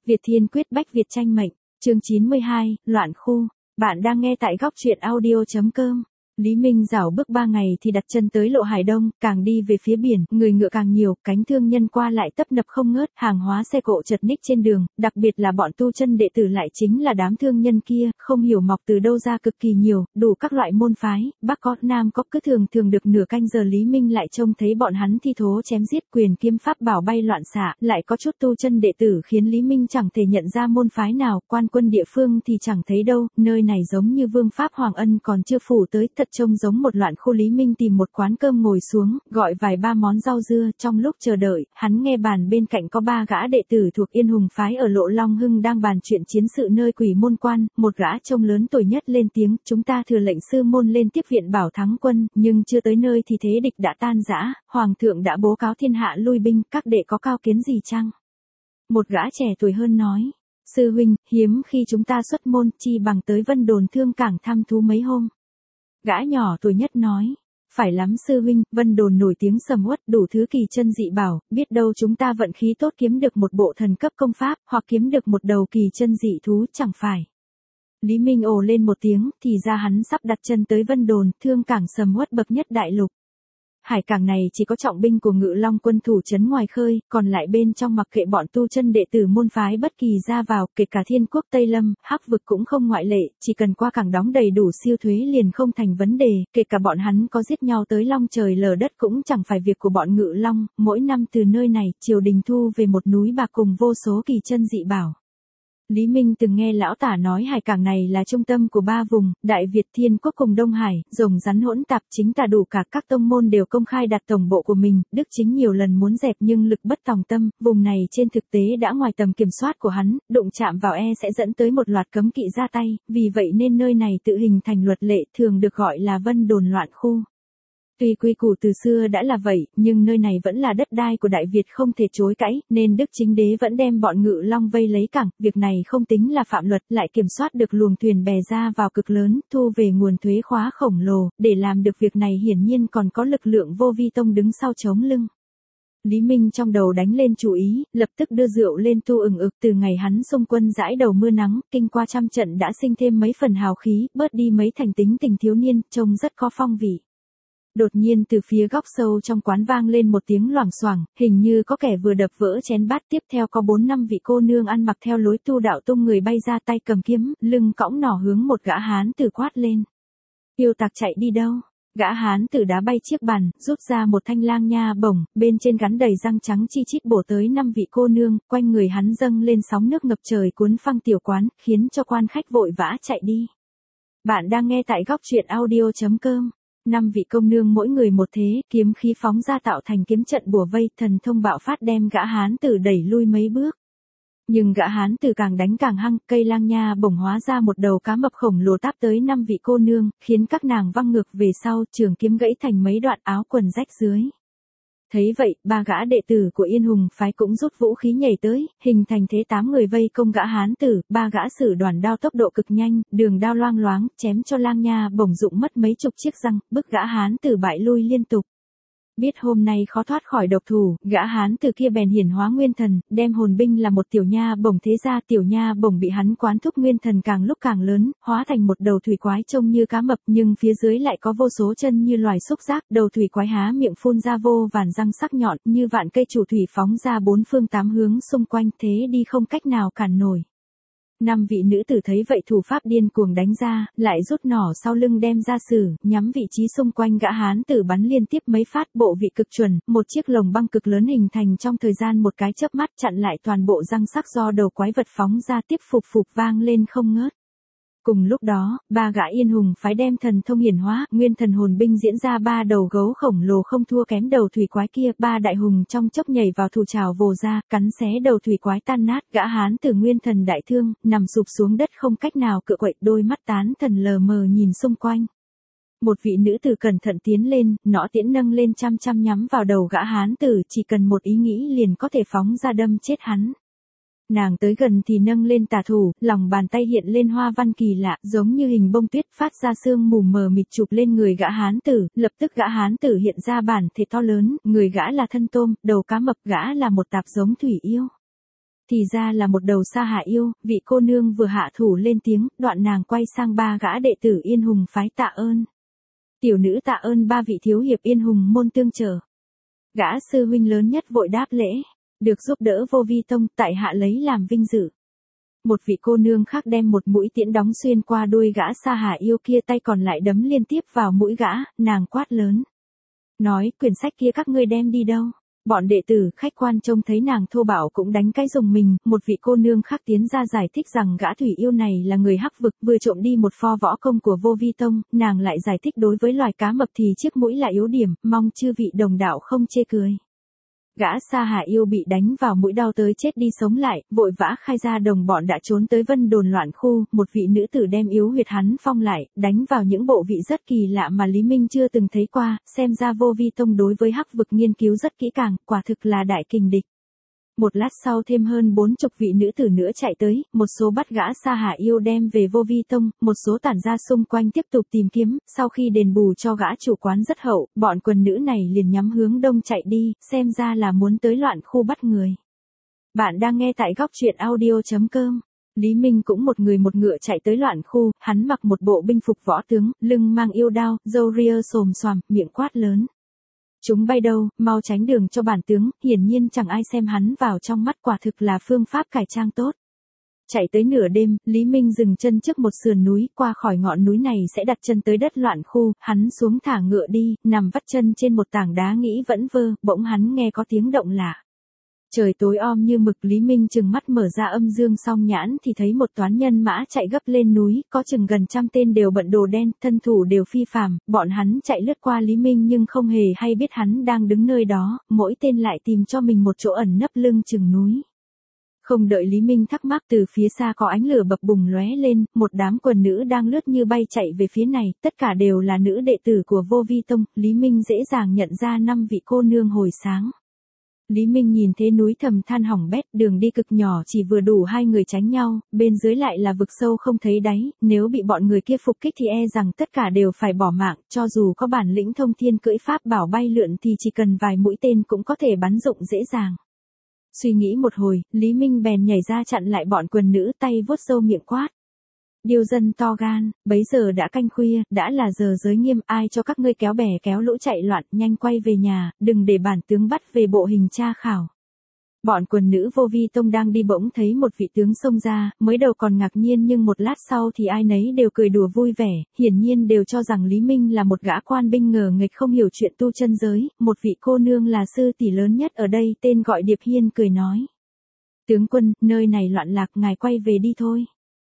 Việt Thiên quyết bách Việt tranh mệnh, chương 92, loạn khu. Bạn đang nghe tại góc truyện audio.com. Lý Minh dạo bước 3 ngày thì đặt chân tới lộ Hải Đông, càng đi về phía biển, người ngựa càng nhiều, cánh thương nhân qua lại tấp nập không ngớt, hàng hóa xe cộ chật ních trên đường, đặc biệt là bọn tu chân đệ tử lại chính là đám thương nhân kia, không hiểu mọc từ đâu ra cực kỳ nhiều, đủ các loại môn phái, Bắc có, Nam có, cứ thường được nửa canh giờ Lý Minh lại trông thấy bọn hắn thi thố chém giết, quyền kiếm pháp bảo bay loạn xạ, lại có chút tu chân đệ tử khiến Lý Minh chẳng thể nhận ra môn phái nào, quan quân địa phương thì chẳng thấy đâu, nơi này giống như vương pháp Hoàng Ân còn chưa phủ tới, thật trông giống một loạn khu. Lý Minh tìm một quán cơm ngồi xuống, gọi vài ba món rau dưa, trong lúc chờ đợi, hắn nghe bàn bên cạnh có 3 gã đệ tử thuộc Yên Hùng phái ở lộ Long Hưng đang bàn chuyện chiến sự nơi Quỷ Môn Quan, một gã trông lớn tuổi nhất lên tiếng, chúng ta thừa lệnh sư môn lên tiếp viện bảo thắng quân, nhưng chưa tới nơi thì thế địch đã tan rã, hoàng thượng đã bố cáo thiên hạ lui binh, các đệ có cao kiến gì chăng? Một gã trẻ tuổi hơn nói, sư huynh, hiếm khi chúng ta xuất môn, chi bằng tới Vân Đồn Thương Cảng thăm thú mấy hôm. Gã nhỏ tuổi nhất nói, phải lắm sư huynh, Vân Đồn nổi tiếng sầm uất, đủ thứ kỳ chân dị bảo, biết đâu chúng ta vận khí tốt kiếm được một bộ thần cấp công pháp, hoặc kiếm được một đầu kỳ chân dị thú, chẳng phải. Lý Minh ồ lên một tiếng, thì ra hắn sắp đặt chân tới Vân Đồn, Thương Cảng sầm uất bậc nhất đại lục. Hải cảng này chỉ có trọng binh của Ngự Long quân thủ trấn ngoài khơi, còn lại bên trong mặc kệ bọn tu chân đệ tử môn phái bất kỳ ra vào, kể cả Thiên Quốc Tây Lâm, Hắc vực cũng không ngoại lệ, chỉ cần qua cảng đóng đầy đủ siêu thuế liền không thành vấn đề, kể cả bọn hắn có giết nhau tới long trời lở đất cũng chẳng phải việc của bọn Ngự Long, mỗi năm từ nơi này, triều đình thu về một núi bạc cùng vô số kỳ chân dị bảo. Lý Minh từng nghe lão tả nói hải cảng này là trung tâm của 3 vùng, Đại Việt, Thiên Quốc cùng Đông Hải, rồng rắn hỗn tạp, chính tả đủ cả các tông môn đều công khai đặt tổng bộ của mình, Đức Chính nhiều lần muốn dẹp nhưng lực bất tòng tâm, vùng này trên thực tế đã ngoài tầm kiểm soát của hắn, đụng chạm vào sẽ dẫn tới một loạt cấm kỵ ra tay, vì vậy nên nơi này tự hình thành luật lệ thường được gọi là Vân Đồn loạn khu. Tuy quy củ từ xưa đã là vậy, nhưng nơi này vẫn là đất đai của Đại Việt không thể chối cãi, nên Đức Chính Đế vẫn đem bọn Ngự Long vây lấy cảng, việc này không tính là phạm luật, lại kiểm soát được luồng thuyền bè ra vào cực lớn, thu về nguồn thuế khóa khổng lồ, để làm được việc này hiển nhiên còn có lực lượng Vô Vi Tông đứng sau chống lưng. Lý Minh trong đầu đánh lên chủ ý, lập tức đưa rượu lên tu ừng ực, từ ngày hắn xung quân dãi đầu mưa nắng, kinh qua trăm trận đã sinh thêm mấy phần hào khí, bớt đi mấy thành tính tình thiếu niên, trông rất có phong vị. Đột nhiên từ phía góc sâu trong quán vang lên một tiếng loảng xoảng, hình như có kẻ vừa đập vỡ chén bát, tiếp theo có 4-5 vị cô nương ăn mặc theo lối tu đạo tung người bay ra, tay cầm kiếm, lưng cõng nỏ hướng một gã hán tử quát lên. Yêu tặc chạy đi đâu? Gã hán tử đá bay chiếc bàn, rút ra một thanh lang nha bổng, bên trên gắn đầy răng trắng chi chít bổ tới 5 vị cô nương, quanh người hắn dâng lên sóng nước ngập trời cuốn phăng tiểu quán, khiến cho quan khách vội vã chạy đi. Bạn đang nghe tại góc truyện audio.com. 5 vị công nương mỗi người một thế, kiếm khí phóng ra tạo thành kiếm trận bùa vây, thần thông bạo phát đem gã hán tử đẩy lui mấy bước. Nhưng gã hán tử càng đánh càng hăng, cây lang nha bổng hóa ra một đầu cá mập khổng lồ táp tới 5 vị cô nương, khiến các nàng văng ngược về sau, trường kiếm gãy thành mấy đoạn, áo quần rách dưới. Thấy vậy, 3 gã đệ tử của Yên Hùng phái cũng rút vũ khí nhảy tới, hình thành thế 8 người vây công gã hán tử, 3 gã sử đoàn đao tốc độ cực nhanh, đường đao loang loáng, chém cho lang nha bổng rụng mất mấy chục chiếc răng, bức gã hán tử bại lui liên tục. Biết hôm nay khó thoát khỏi độc thủ, gã hán tử kia bèn hiển hóa nguyên thần, đem hồn binh là một tiểu nha bổng thế ra, tiểu nha bổng bị hắn quán thúc nguyên thần càng lúc càng lớn, hóa thành một đầu thủy quái trông như cá mập, nhưng phía dưới lại có vô số chân như loài xúc giác, đầu thủy quái há miệng phun ra vô vàn răng sắc nhọn, như vạn cây chủ thủy phóng ra 4 phương 8 hướng xung quanh, thế đi không cách nào cản nổi. 5 vị nữ tử thấy vậy thủ pháp điên cuồng đánh ra, lại rút nỏ sau lưng đem ra sử, nhắm vị trí xung quanh gã hán tử bắn liên tiếp mấy phát, bộ vị cực chuẩn, một chiếc lồng băng cực lớn hình thành trong thời gian một cái chớp mắt, chặn lại toàn bộ răng sắc do đầu quái vật phóng ra, tiếp phục vang lên không ngớt. Cùng lúc đó, 3 gã Yên Hùng phái đem thần thông hiển hóa, nguyên thần hồn binh diễn ra 3 đầu gấu khổng lồ không thua kém đầu thủy quái kia, 3 đại hùng trong chốc nhảy vào thủ trảo vồ ra, cắn xé đầu thủy quái tan nát, gã hán tử nguyên thần đại thương, nằm sụp xuống đất không cách nào cựa quậy, đôi mắt tán thần lờ mờ nhìn xung quanh. Một vị nữ tử cẩn thận tiến lên, nỏ tiễn nâng lên chăm chăm nhắm vào đầu gã hán tử, chỉ cần một ý nghĩ liền có thể phóng ra đâm chết hắn. Nàng tới gần thì nâng lên tà thủ, lòng bàn tay hiện lên hoa văn kỳ lạ, giống như hình bông tuyết, phát ra sương mù mờ mịt chụp lên người gã hán tử, lập tức gã hán tử hiện ra bản thể to lớn, người gã là thân tôm, đầu cá mập, gã là một tạp giống thủy yêu. Thì ra là một đầu Sa Hà yêu, vị cô nương vừa hạ thủ lên tiếng, đoạn nàng quay sang ba gã đệ tử Yên Hùng phái tạ ơn. Tiểu nữ tạ ơn ba vị thiếu hiệp Yên Hùng môn tương trợ. Gã sư huynh lớn nhất vội đáp lễ, được giúp đỡ Vô Vi Tông, tại hạ lấy làm vinh dự. Một vị cô nương khác đem một mũi tiễn đóng xuyên qua đuôi gã Sa Hà yêu kia, tay còn lại đấm liên tiếp vào mũi gã, nàng quát lớn. Nói, quyển sách kia các ngươi đem đi đâu? Bọn đệ tử, khách quan trông thấy nàng thô bạo cũng đánh cái rùng mình, một vị cô nương khác tiến ra giải thích rằng gã thủy yêu này là người Hắc vực, vừa trộm đi một pho võ công của Vô Vi Tông, nàng lại giải thích đối với loài cá mập thì chiếc mũi là yếu điểm, mong chư vị đồng đạo không chê cười. Gã Sa Hà yêu bị đánh vào mũi đau tới chết đi sống lại, vội vã khai ra đồng bọn đã trốn tới Vân Đồn Loạn khu, một vị nữ tử đem yếu huyệt hắn phong lại, đánh vào những bộ vị rất kỳ lạ mà Lý Minh chưa từng thấy qua, xem ra Vô Vi Tông đối với Hắc vực nghiên cứu rất kỹ càng, quả thực là đại kình địch. Một lát sau thêm hơn 40 vị nữ tử nữa chạy tới, một số bắt gã Sa Hà yêu đem về Vô Vi Tông, một số tản ra xung quanh tiếp tục tìm kiếm, sau khi đền bù cho gã chủ quán rất hậu, bọn quần nữ này liền nhắm hướng đông chạy đi, xem ra là muốn tới Loạn khu bắt người. Bạn đang nghe tại góc truyện audio.com. Lý Minh cũng một người một ngựa chạy tới Loạn khu, hắn mặc một bộ binh phục võ tướng, lưng mang yêu đao, râu ria xồm xoàm, miệng quát lớn. Chúng bay đâu, mau tránh đường cho bản tướng, hiển nhiên chẳng ai xem hắn vào trong mắt, quả thực là phương pháp cải trang tốt. Chạy tới nửa đêm, Lý Minh dừng chân trước một sườn núi, qua khỏi ngọn núi này sẽ đặt chân tới đất Loạn khu, hắn xuống thả ngựa đi, nằm vắt chân trên một tảng đá nghĩ vẫn vơ, bỗng hắn nghe có tiếng động lạ. Trời tối om như mực, Lý Minh chừng mắt mở ra âm dương song nhãn thì thấy một toán nhân mã chạy gấp lên núi, có chừng gần 100 tên đều bận đồ đen, thân thủ đều phi phàm, bọn hắn chạy lướt qua Lý Minh nhưng không hề hay biết hắn đang đứng nơi đó, mỗi tên lại tìm cho mình một chỗ ẩn nấp lưng chừng núi. Không đợi Lý Minh thắc mắc, từ phía xa có ánh lửa bập bùng lóe lên, một đám quần nữ đang lướt như bay chạy về phía này, tất cả đều là nữ đệ tử của Vô Vi Tông, Lý Minh dễ dàng nhận ra 5 vị cô nương hồi sáng. Lý Minh nhìn thế núi thầm than hỏng bét, đường đi cực nhỏ chỉ vừa đủ hai người tránh nhau, bên dưới lại là vực sâu không thấy đáy, nếu bị bọn người kia phục kích thì e rằng tất cả đều phải bỏ mạng, cho dù có bản lĩnh thông thiên cưỡi pháp bảo bay lượn thì chỉ cần vài mũi tên cũng có thể bắn dụng dễ dàng. Suy nghĩ một hồi, Lý Minh bèn nhảy ra chặn lại bọn quần nữ, tay vuốt râu miệng quát. Điêu dân to gan, bấy giờ đã canh khuya, đã là giờ giới nghiêm, ai cho các ngươi kéo bè kéo lũ chạy loạn, nhanh quay về nhà, đừng để bản tướng bắt về bộ hình tra khảo. Bọn quần nữ Vô Vi Tông đang đi bỗng thấy một vị tướng xông ra, mới đầu còn ngạc nhiên nhưng một lát sau thì ai nấy đều cười đùa vui vẻ, hiển nhiên đều cho rằng Lý Minh là một gã quan binh ngờ nghệch không hiểu chuyện tu chân giới, một vị cô nương là sư tỷ lớn nhất ở đây tên gọi Điệp Hiên cười nói. Tướng quân, nơi này loạn lạc, ngài quay về đi thôi.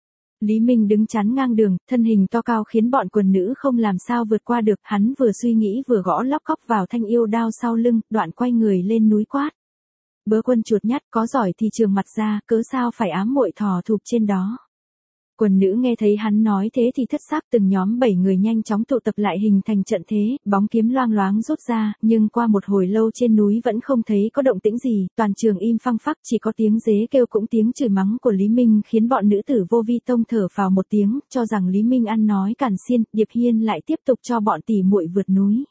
Lý Minh đứng chắn ngang đường, thân hình to cao khiến bọn quần nữ không làm sao vượt qua được, hắn vừa suy nghĩ vừa gõ lóc cóc vào thanh yêu đao sau lưng, đoạn quay người lên núi quát. Bớ quân chuột nhắt, có giỏi thì trường mặt ra, cớ sao phải ám muội thò thụp trên đó. Quần nữ nghe thấy hắn nói thế thì thất xác, từng nhóm 7 người nhanh chóng tụ tập lại hình thành trận thế, bóng kiếm loang loáng rút ra, nhưng qua một hồi lâu trên núi vẫn không thấy có động tĩnh gì, toàn trường im phăng phắc, chỉ có tiếng dế kêu cũng tiếng chửi mắng của Lý Minh khiến bọn nữ tử Vô Vi Tông thở phào một tiếng, cho rằng Lý Minh ăn nói càn xiên, Điệp Hiên lại tiếp tục cho bọn tỷ muội vượt núi.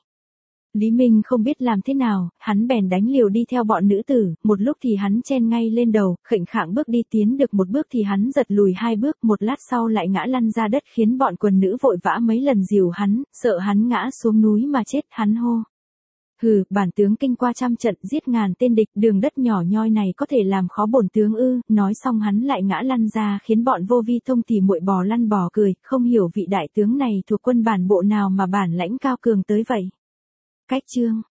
Lý Minh không biết làm thế nào, hắn bèn đánh liều đi theo bọn nữ tử, một lúc thì hắn chen ngay lên đầu, khệnh khạng bước đi, tiến được một bước thì hắn giật lùi 2 bước, một lát sau lại ngã lăn ra đất khiến bọn quần nữ vội vã mấy lần dìu hắn, sợ hắn ngã xuống núi mà chết, hắn hô. Hừ, bản tướng kinh qua trăm trận giết ngàn tên địch, đường đất nhỏ nhoi này có thể làm khó bổn tướng ư, nói xong hắn lại ngã lăn ra khiến bọn Vô Vi Tông tỉ muội bò lăn bò cười, không hiểu vị đại tướng này thuộc quân bản bộ nào mà bản lãnh cao cường tới vậy. Cách chương